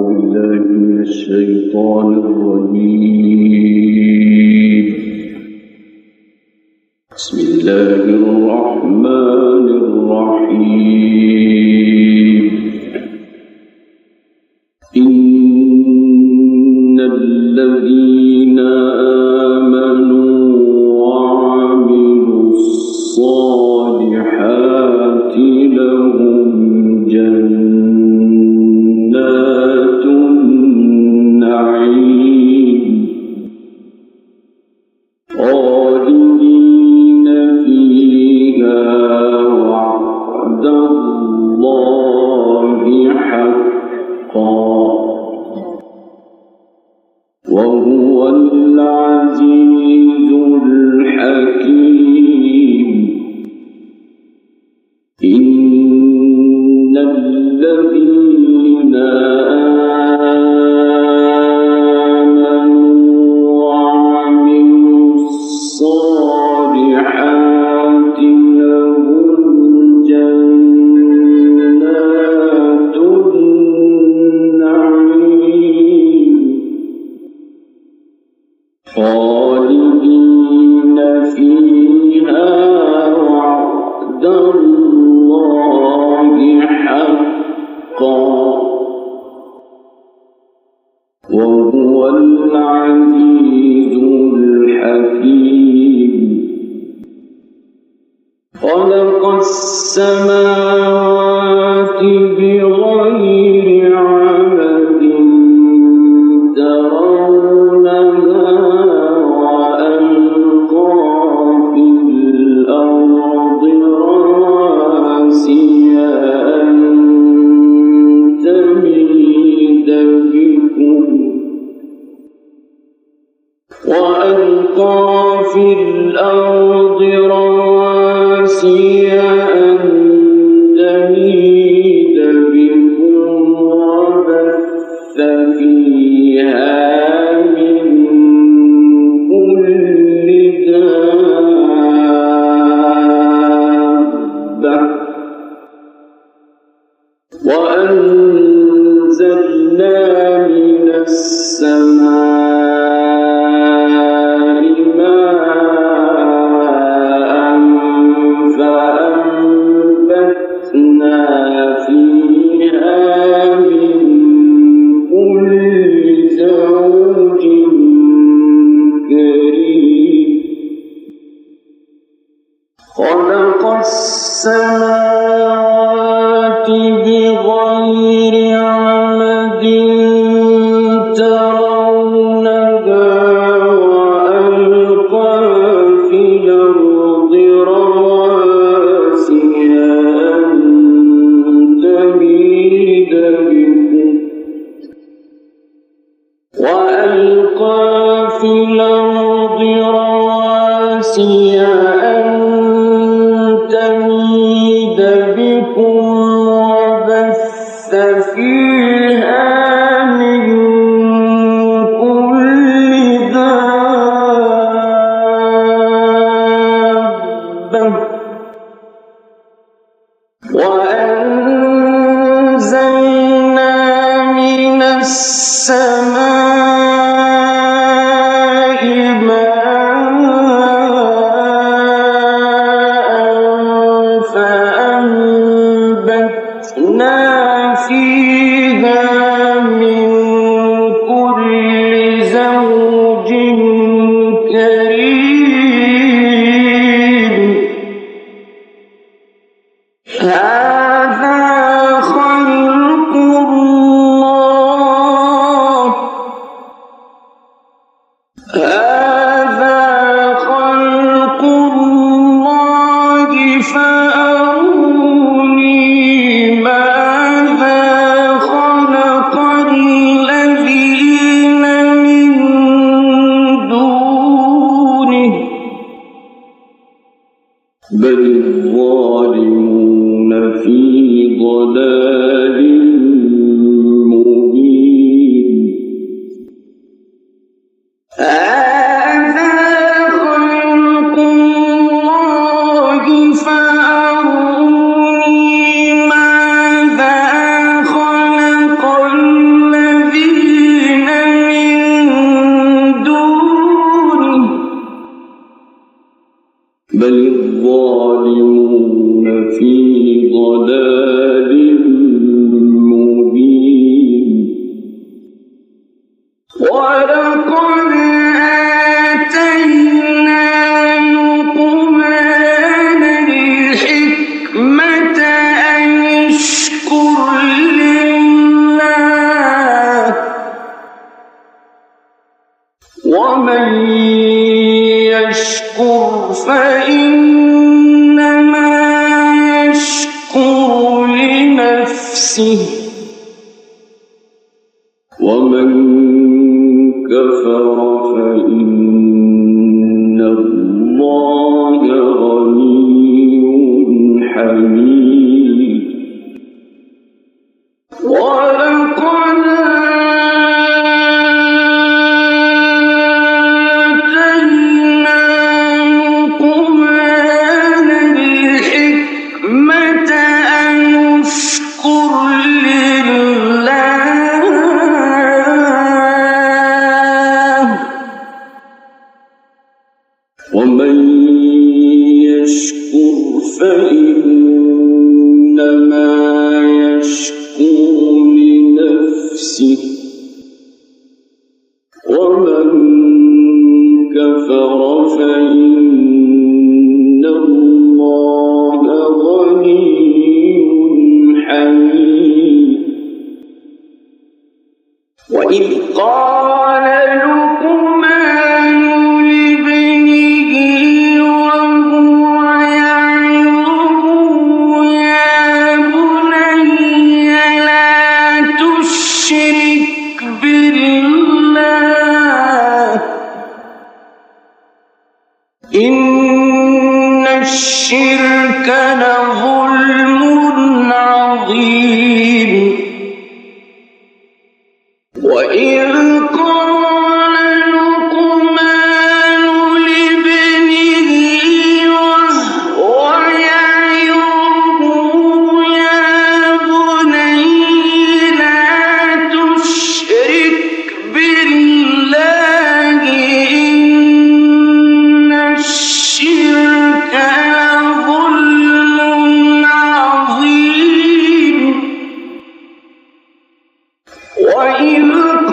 بالله من الشيطان الرجيم. بسم الله الرحمن الرحيم. إن الذين آمنوا وعملوا الصالحات لهم جنات النعيم خالدين فيها وعد الله حقا وهو العزيز الحكيم. إن الذين آمنوا وعملوا الصالحات لهم جنات النعيم خالدين فيها وعد الله حقا وهو العزيز الحكيم. خلق السماوات بغير عمد ترونها وألقى في الأرض رواسي أن تميد بكم وبث فيها من كل دابة وأنزلنا من السماء ماء فأنبتنا فيها من كل زوج كريم. خلق السماوات بغير عمد ترونها وألقى في الأرض رواسي أن تميد بكم وبث فيها من كل دابة وأنزلنا من السماء ماء فأنبتنا فيها من كل زوج كريم. هذا خلق الله ولقد آتينا لقمان الحكمة أن اشكر لله ومن يشكر فإنما يشكر لنفسه ومن كفر فإن الله غني حميد ولقد آتينا لقمان الحكمة أن اشكر لله ومن يشكر فإنما يشكر لنفسه ومن كفر فإن الله غني حميد وإذ قال لقمان لابنه وهو يعظه يا بني لا تشرك بالله إن الشرك لظلم عظيم وإذ قال لقمان لابنه وهو يعظه يا بني لا تشرك بالله إن الشرك لظلم عظيم وإذ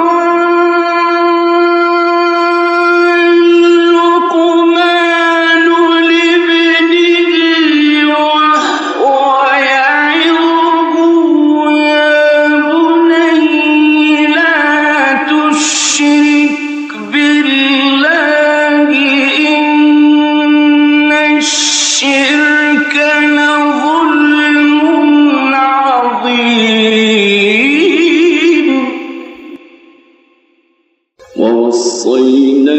قال لقمان لابنه وهو يعظه يا بني لا تشرك بالله إن الشرك لظلم عظيم ووصينا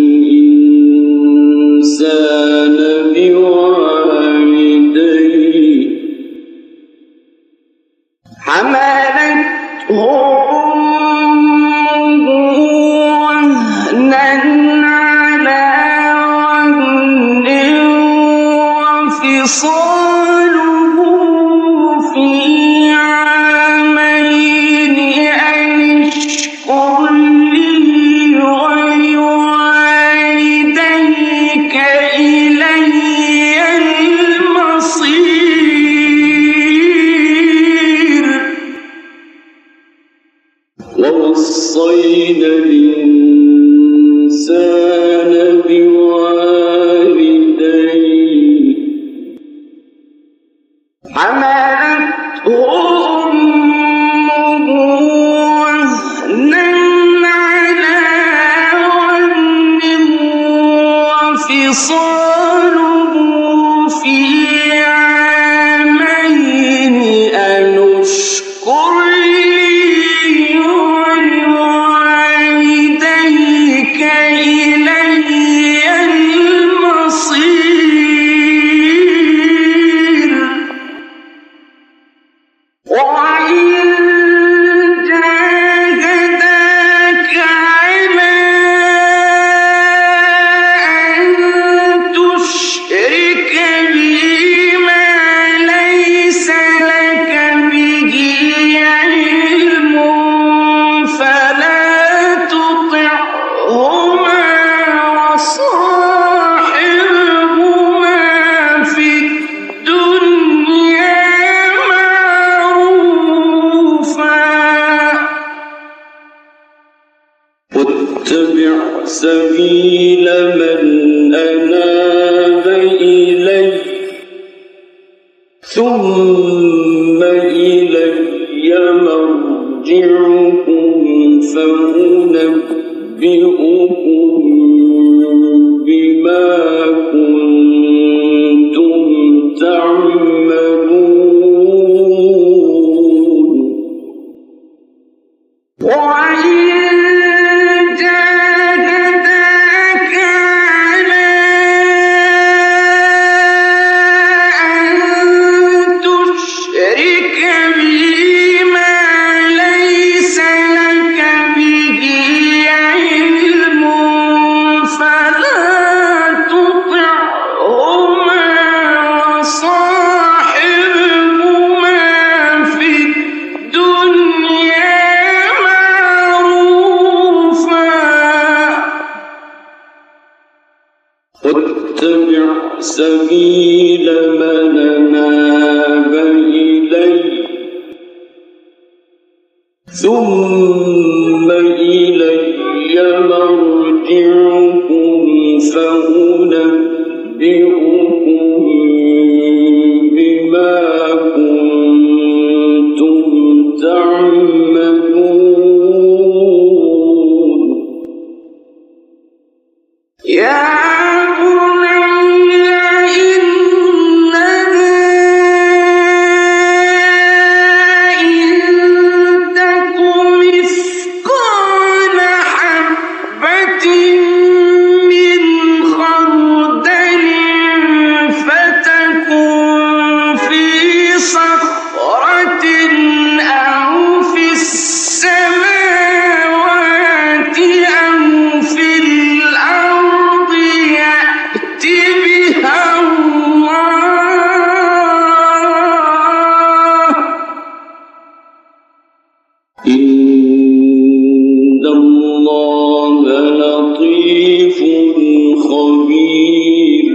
الإنسان بوالديه حملته أمه وهنا على وهن وفصاله في عامين أن اشكر لي ولوالديك إلي المصير ووصينا الإنسان بوالديه حملته أمه وهنا على وهن وفصاله في عامين أن اشكر لي ولوالديك إلي سبيل من أناب إلي ثم إلي مرجعكم فأنبئكم بما كنتم تعملون وإن جاهداك على أن تشرك بي ما ليس لك به علم فلا تطعهما وصاحبهما في الدنيا معروفا واتبع سبيل من أناب إلي ثم إلي مرجعكم فأنبئكم بما كنتم تعملون يا إن الله لطيف خبير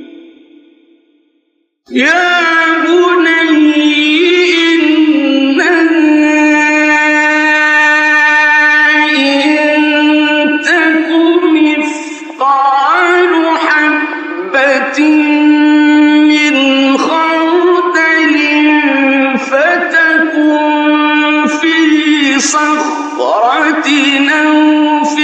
يا بني إن تك مثقال حبة من خردل فتكن في صخرة أو في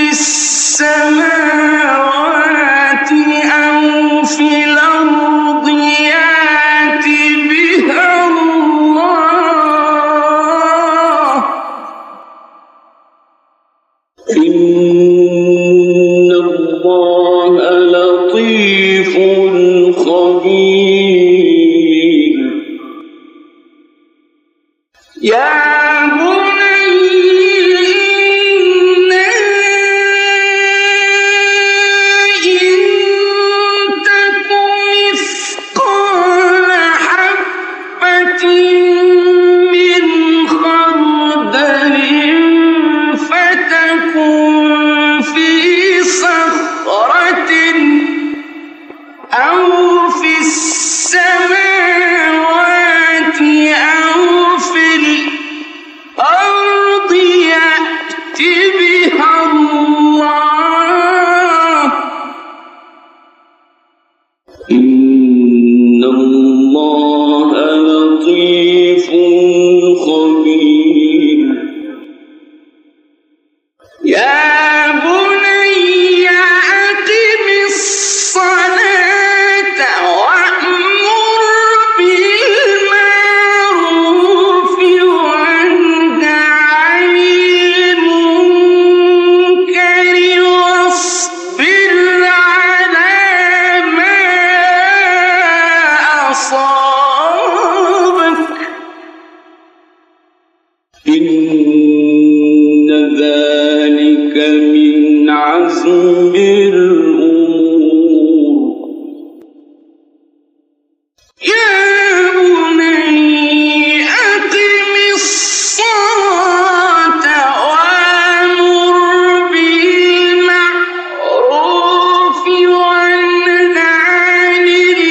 السماوات أو في الأرض يأت بها الله إن الله لطيف خبير يا أو في السماوات أو في الأرض يأت بها الله إن الله لطيف خبير يا إن ذلك من عزم الأمور يا بني أقم الصلاة وأمر بالمعروف وانه عن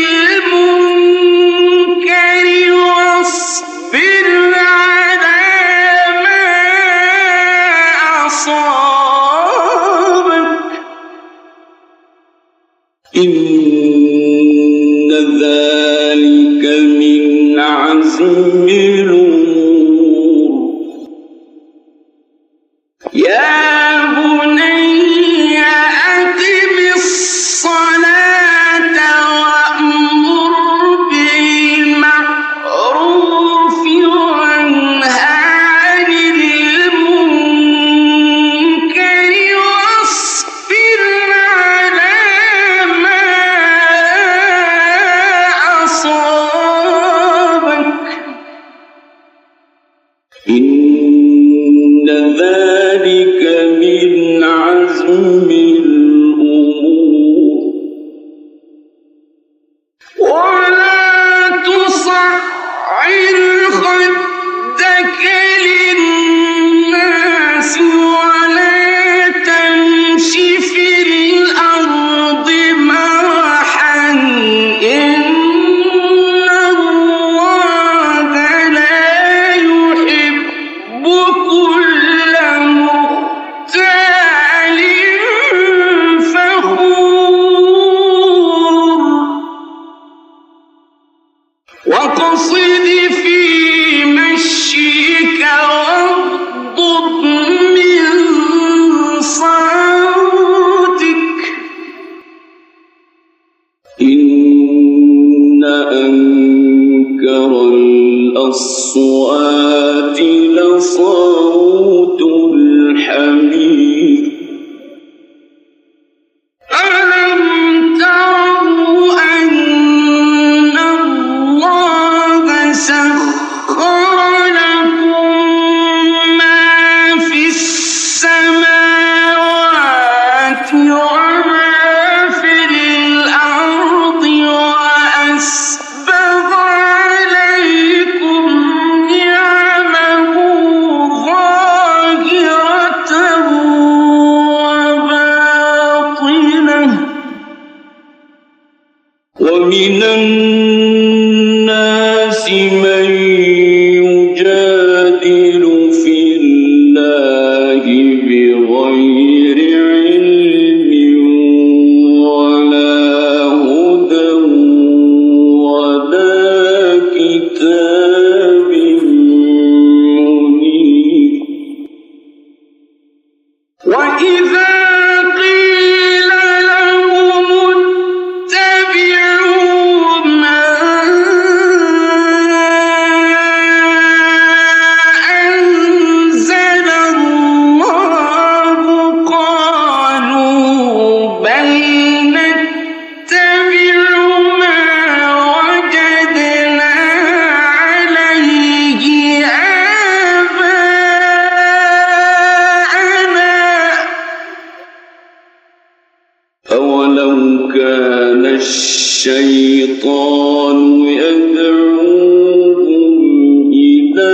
المنكر واصبر على ما أصابك إن ذلك من عزم الأمور يا بني أقم الصلاة وأمر بالمعروف وانه عن المنكر واصبر على ما أصابك إن ذلك من عزم الأمور ولا تصعر خدك للناس ولا تمش في الأرض مرحا إن الله لا يحب كل مختال فخور واقصد في مشيك واغضض من صوتك إن أنكر الأصوات لصوت الحمير ألم تروا أن الله سخر لكم ما في السماوات وما في الأرض وأسبغ عليكم نعمه ظاهرة وباطنة ومن الناس من يجادل في الله بغير علم ولا هدى ولا كتاب منير وإذا قيل لهم اتبعوا ما أنزل الله قالوا بل نتبع ما وجدنا عليه آباءنا أولو كان الشيطان يدعوهم إلى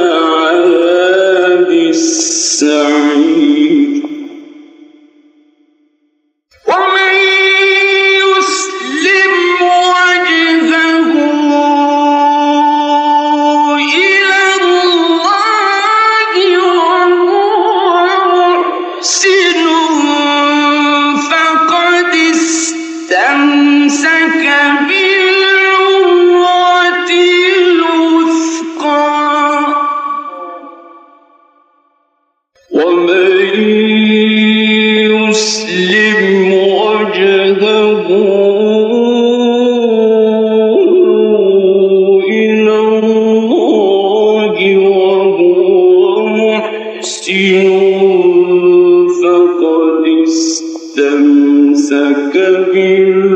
عذاب السعير ومن يسلم وجهه إلى الله وهو محسن فقد استمسك بالعروة الوثقى ومن يسلم وجهه إلى الله وهو محسن فقد استمسك بالعروة